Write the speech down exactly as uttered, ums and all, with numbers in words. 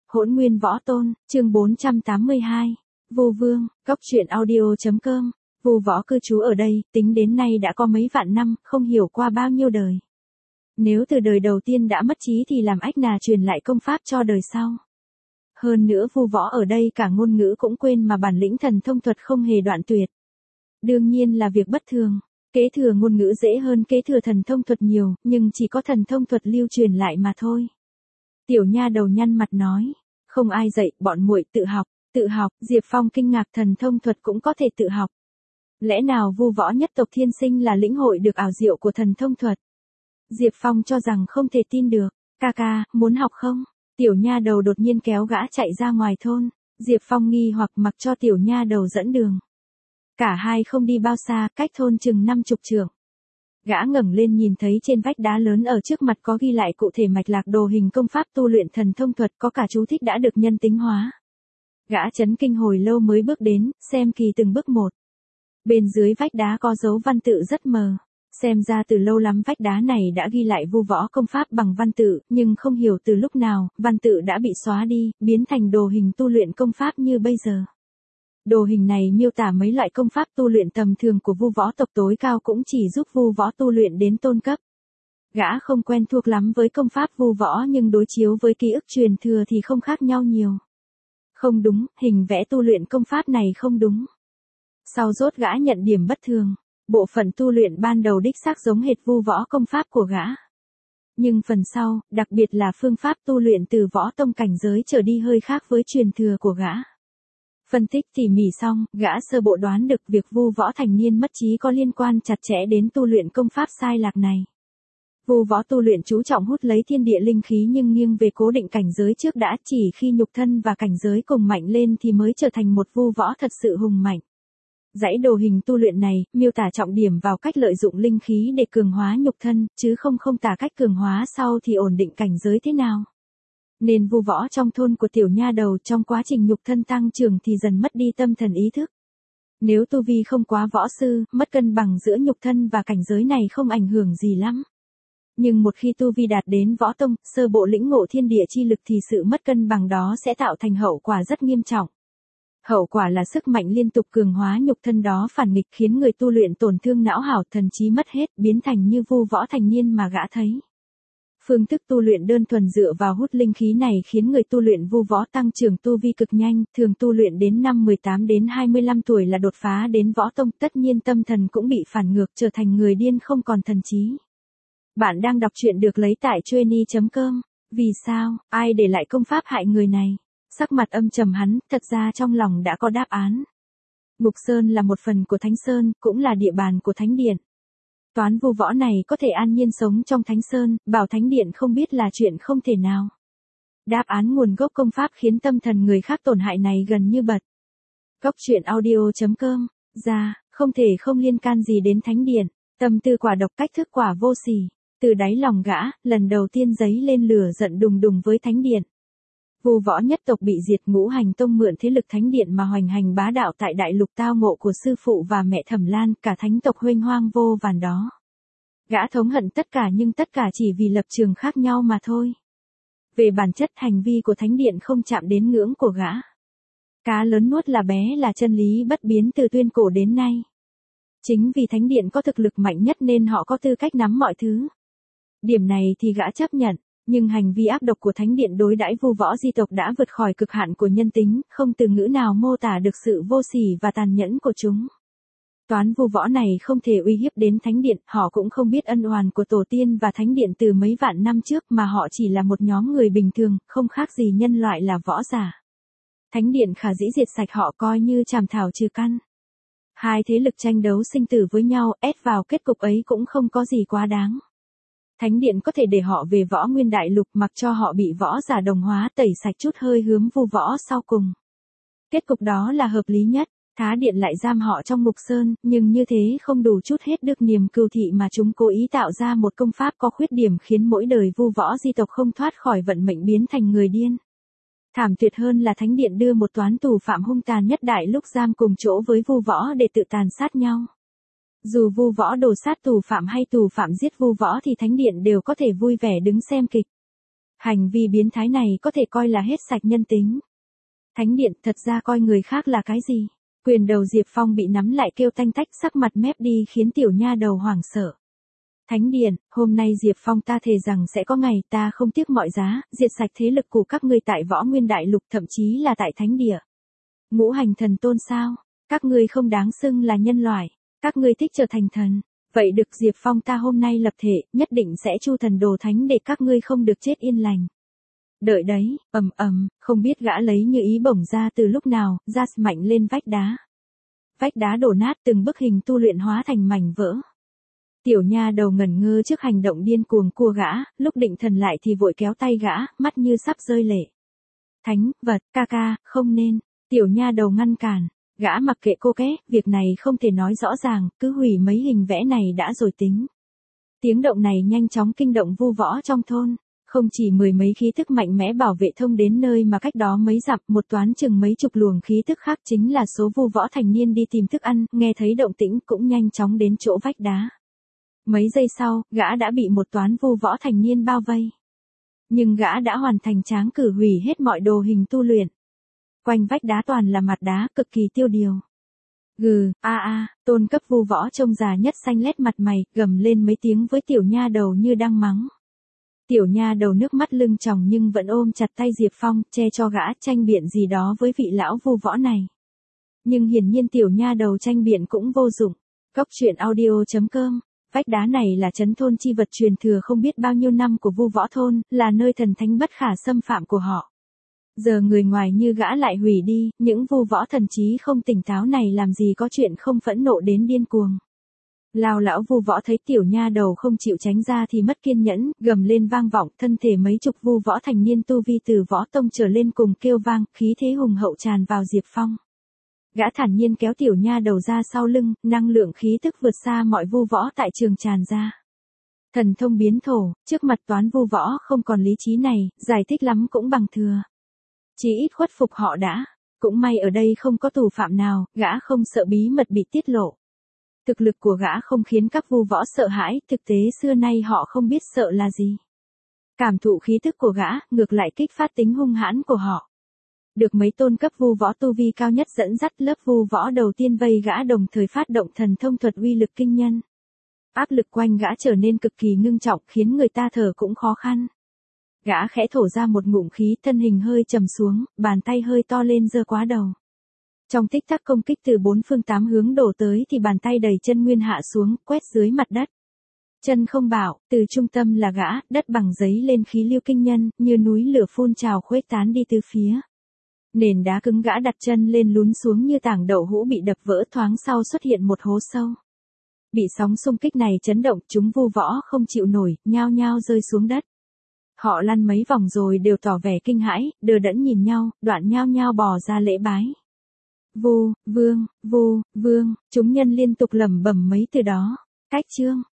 Hỗn Nguyên Võ Tôn, chương bốn trăm tám mươi hai. Vu Vương, Cốc truyện audio.com. Vu Võ cư trú ở đây, tính đến nay đã có mấy vạn năm, không hiểu qua bao nhiêu đời. Nếu từ đời đầu tiên đã mất trí thì làm ách nà truyền lại công pháp cho đời sau. Hơn nữa Vu Võ ở đây cả ngôn ngữ cũng quên mà bản lĩnh thần thông thuật không hề đoạn tuyệt. Đương nhiên là việc bất thường. Kế thừa ngôn ngữ dễ hơn kế thừa thần thông thuật nhiều, nhưng chỉ có thần thông thuật lưu truyền lại mà thôi. Tiểu nha đầu nhăn mặt nói, không ai dạy, bọn muội tự học, tự học. Diệp Phong kinh ngạc, thần thông thuật cũng có thể tự học. Lẽ nào Vu Võ nhất tộc thiên sinh là lĩnh hội được ảo diệu của thần thông thuật? Diệp Phong cho rằng không thể tin được. Ca ca, muốn học không? Tiểu nha đầu đột nhiên kéo gã chạy ra ngoài thôn. Diệp Phong nghi hoặc mặc cho tiểu nha đầu dẫn đường. Cả hai không đi bao xa, cách thôn chừng năm chục trượng. Gã ngẩng lên nhìn thấy trên vách đá lớn ở trước mặt có ghi lại cụ thể mạch lạc đồ hình công pháp tu luyện thần thông thuật, có cả chú thích đã được nhân tính hóa. Gã chấn kinh hồi lâu mới bước đến, xem kỳ từng bước một. Bên dưới vách đá có dấu văn tự rất mờ. Xem ra từ lâu lắm vách đá này đã ghi lại Vu Võ công pháp bằng văn tự, nhưng không hiểu từ lúc nào, văn tự đã bị xóa đi, biến thành đồ hình tu luyện công pháp như bây giờ. Đồ hình này miêu tả mấy loại công pháp tu luyện tầm thường của Vu Võ tộc, tối cao cũng chỉ giúp Vu Võ tu luyện đến tôn cấp. Gã không quen thuộc lắm với công pháp Vu Võ nhưng đối chiếu với ký ức truyền thừa thì không khác nhau nhiều. Không đúng, hình vẽ tu luyện công pháp này không đúng. Sau rốt gã nhận điểm bất thường. Bộ phận tu luyện ban đầu đích xác giống hệt Vu Võ công pháp của gã. Nhưng phần sau, đặc biệt là phương pháp tu luyện từ võ tông cảnh giới trở đi hơi khác với truyền thừa của gã. Phân tích tỉ mỉ xong, gã sơ bộ đoán được việc Vu Võ thành niên mất trí có liên quan chặt chẽ đến tu luyện công pháp sai lạc này. Vu Võ tu luyện chú trọng hút lấy thiên địa linh khí nhưng nghiêng về cố định cảnh giới trước đã, chỉ khi nhục thân và cảnh giới cùng mạnh lên thì mới trở thành một Vu Võ thật sự hùng mạnh. Dãy đồ hình tu luyện này, miêu tả trọng điểm vào cách lợi dụng linh khí để cường hóa nhục thân, chứ không không tả cách cường hóa sau thì ổn định cảnh giới thế nào. Nên Vu Võ trong thôn của tiểu nha đầu trong quá trình nhục thân tăng trưởng thì dần mất đi tâm thần ý thức. Nếu tu vi không quá võ sư, mất cân bằng giữa nhục thân và cảnh giới này không ảnh hưởng gì lắm. Nhưng một khi tu vi đạt đến võ tông, sơ bộ lĩnh ngộ thiên địa chi lực thì sự mất cân bằng đó sẽ tạo thành hậu quả rất nghiêm trọng. Hậu quả là sức mạnh liên tục cường hóa nhục thân đó phản nghịch khiến người tu luyện tổn thương não hảo, thần trí mất hết, biến thành như Vu Võ thành niên mà gã thấy. Phương thức tu luyện đơn thuần dựa vào hút linh khí này khiến người tu luyện Vu Võ tăng trưởng tu vi cực nhanh, thường tu luyện đến năm mười tám đến hai mươi lăm tuổi là đột phá đến võ tông, tất nhiên tâm thần cũng bị phản ngược trở thành người điên không còn thần trí. Bạn đang đọc truyện được lấy tại chueny chấm com. Vì sao, ai để lại công pháp hại người này? Sắc mặt âm trầm hắn, thật ra trong lòng đã có đáp án. Ngục Sơn là một phần của Thánh Sơn, cũng là địa bàn của Thánh Điện. Toán Vu Võ này có thể an nhiên sống trong Thánh Sơn, bảo Thánh Điện không biết là chuyện không thể nào. Đáp án nguồn gốc công pháp khiến tâm thần người khác tổn hại này gần như bật. Cốc truyện audio.com. Ra, không thể không liên can gì đến Thánh Điện. Tâm tư quả độc, cách thức quả vô sỉ. Từ đáy lòng gã, lần đầu tiên dấy lên lửa giận đùng đùng với Thánh Điện. Vu Võ nhất tộc bị diệt, Ngũ Hành Tông mượn thế lực Thánh Điện mà hoành hành bá đạo tại đại lục tao ngộ của sư phụ và mẹ Thẩm Lan, cả thánh tộc huênh hoang vô vàn đó. Gã thống hận tất cả nhưng tất cả chỉ vì lập trường khác nhau mà thôi. Về bản chất hành vi của Thánh Điện không chạm đến ngưỡng của gã. Cá lớn nuốt là bé là chân lý bất biến từ tuyên cổ đến nay. Chính vì Thánh Điện có thực lực mạnh nhất nên họ có tư cách nắm mọi thứ. Điểm này thì gã chấp nhận. Nhưng hành vi ác độc của Thánh Điện đối đãi Vu Võ di tộc đã vượt khỏi cực hạn của nhân tính, không từ ngữ nào mô tả được sự vô sỉ và tàn nhẫn của chúng. Toán Vu Võ này không thể uy hiếp đến Thánh Điện, họ cũng không biết ân oán của tổ tiên và Thánh Điện từ mấy vạn năm trước mà họ chỉ là một nhóm người bình thường, không khác gì nhân loại là võ giả. Thánh Điện khả dĩ diệt sạch họ coi như chảm thảo trừ căn. Hai thế lực tranh đấu sinh tử với nhau, ép vào kết cục ấy cũng không có gì quá đáng. Thánh Điện có thể để họ về Võ Nguyên Đại Lục mặc cho họ bị võ giả đồng hóa tẩy sạch chút hơi hướng Vu Võ sau cùng. Kết cục đó là hợp lý nhất, Thá Điện lại giam họ trong Ngục Sơn, nhưng như thế không đủ chút hết được niềm cừu thị mà chúng cố ý tạo ra một công pháp có khuyết điểm khiến mỗi đời Vu Võ di tộc không thoát khỏi vận mệnh biến thành người điên. Thảm tuyệt hơn là Thánh Điện đưa một toán tù phạm hung tàn nhất đại lúc giam cùng chỗ với Vu Võ để tự tàn sát nhau. Dù Vu Võ đồ sát tù phạm hay tù phạm giết Vu Võ thì Thánh Điện đều có thể vui vẻ đứng xem kịch. Hành vi biến thái này có thể coi là hết sạch nhân tính. Thánh điện thật ra coi người khác là cái gì? Quyền đầu Diệp Phong bị nắm lại kêu tanh tách, sắc mặt mép đi khiến tiểu nha đầu hoảng sợ. Thánh điện, hôm nay Diệp Phong ta thề rằng sẽ có ngày ta không tiếc mọi giá, diệt sạch thế lực của các ngươi tại Võ Nguyên Đại Lục, thậm chí là tại Thánh địa. Ngũ hành thần tôn sao? Các ngươi không đáng xưng là nhân loại. Các ngươi thích trở thành thần. Vậy được, Diệp Phong ta hôm nay lập thể, nhất định sẽ chu thần đồ thánh để các ngươi không được chết yên lành. Đợi đấy, ầm ầm, không biết gã lấy như ý bổng ra từ lúc nào, ra mạnh lên vách đá. Vách đá đổ nát, từng bức hình tu luyện hóa thành mảnh vỡ. Tiểu nha đầu ngẩn ngơ trước hành động điên cuồng của gã, lúc định thần lại thì vội kéo tay gã, mắt như sắp rơi lệ. Thánh vật, ca ca, không nên. Tiểu nha đầu ngăn cản. Gã mặc kệ cô ké, việc này không thể nói rõ ràng, cứ hủy mấy hình vẽ này đã rồi tính. Tiếng động này nhanh chóng kinh động vu võ trong thôn. Không chỉ mười mấy khí thức mạnh mẽ bảo vệ thông đến nơi mà cách đó mấy dặm, một toán chừng mấy chục luồng khí thức khác chính là số vu võ thành niên đi tìm thức ăn, nghe thấy động tĩnh cũng nhanh chóng đến chỗ vách đá. Mấy giây sau, gã đã bị một toán vu võ thành niên bao vây. Nhưng gã đã hoàn thành tráng cử hủy hết mọi đồ hình tu luyện. Quanh vách đá toàn là mặt đá, cực kỳ tiêu điều. Gừ, a a, tôn cấp vu võ trông già nhất xanh lét mặt mày, gầm lên mấy tiếng với tiểu nha đầu như đang mắng. Tiểu nha đầu nước mắt lưng tròng nhưng vẫn ôm chặt tay Diệp Phong, che cho gã tranh biện gì đó với vị lão vu võ này. Nhưng hiển nhiên tiểu nha đầu tranh biện cũng vô dụng. Cốc truyện audio chấm com. Vách đá này là trấn thôn chi vật truyền thừa không biết bao nhiêu năm của vu võ thôn, là nơi thần thánh bất khả xâm phạm của họ. Giờ người ngoài như gã lại hủy đi, những vu võ thần trí không tỉnh táo này làm gì có chuyện không phẫn nộ đến điên cuồng. Lao lão vu võ thấy tiểu nha đầu không chịu tránh ra thì mất kiên nhẫn, gầm lên vang vọng, thân thể mấy chục vu võ thành niên tu vi từ võ tông trở lên cùng kêu vang, khí thế hùng hậu tràn vào Diệp Phong. Gã thản nhiên kéo tiểu nha đầu ra sau lưng, năng lượng khí tức vượt xa mọi vu võ tại trường tràn ra. Thần thông biến thổ, trước mặt toán vu võ không còn lý trí này, giải thích lắm cũng bằng thừa. Chỉ ít khuất phục họ đã, cũng may ở đây không có tù phạm nào, gã không sợ bí mật bị tiết lộ. Thực lực của gã không khiến các vu võ sợ hãi, thực tế xưa nay họ không biết sợ là gì. Cảm thụ khí thức của gã, ngược lại kích phát tính hung hãn của họ. Được mấy tôn cấp vu võ tu vi cao nhất dẫn dắt, lớp vu võ đầu tiên vây gã đồng thời phát động thần thông thuật uy lực kinh nhân. Áp lực quanh gã trở nên cực kỳ ngưng trọng, khiến người ta thở cũng khó khăn. Gã khẽ thổ ra một ngụm khí, thân hình hơi trầm xuống, bàn tay hơi to lên giơ quá đầu. Trong tích tắc công kích từ bốn phương tám hướng đổ tới thì bàn tay đầy chân nguyên hạ xuống, quét dưới mặt đất. Chân không bảo, từ trung tâm là gã, đất bằng giấy lên khí lưu kinh nhân, như núi lửa phun trào khuếch tán đi từ phía. Nền đá cứng gã đặt chân lên lún xuống như tảng đậu hũ bị đập vỡ, thoáng sau xuất hiện một hố sâu. Bị sóng xung kích này chấn động, chúng vu võ không chịu nổi, nhao nhao rơi xuống đất. Họ lăn mấy vòng rồi đều tỏ vẻ kinh hãi, đờ đẫn nhìn nhau, đoạn nhao nhao bò ra lễ bái. Vu, vương, vu, vương, chúng nhân liên tục lẩm bẩm mấy từ đó. Cách chương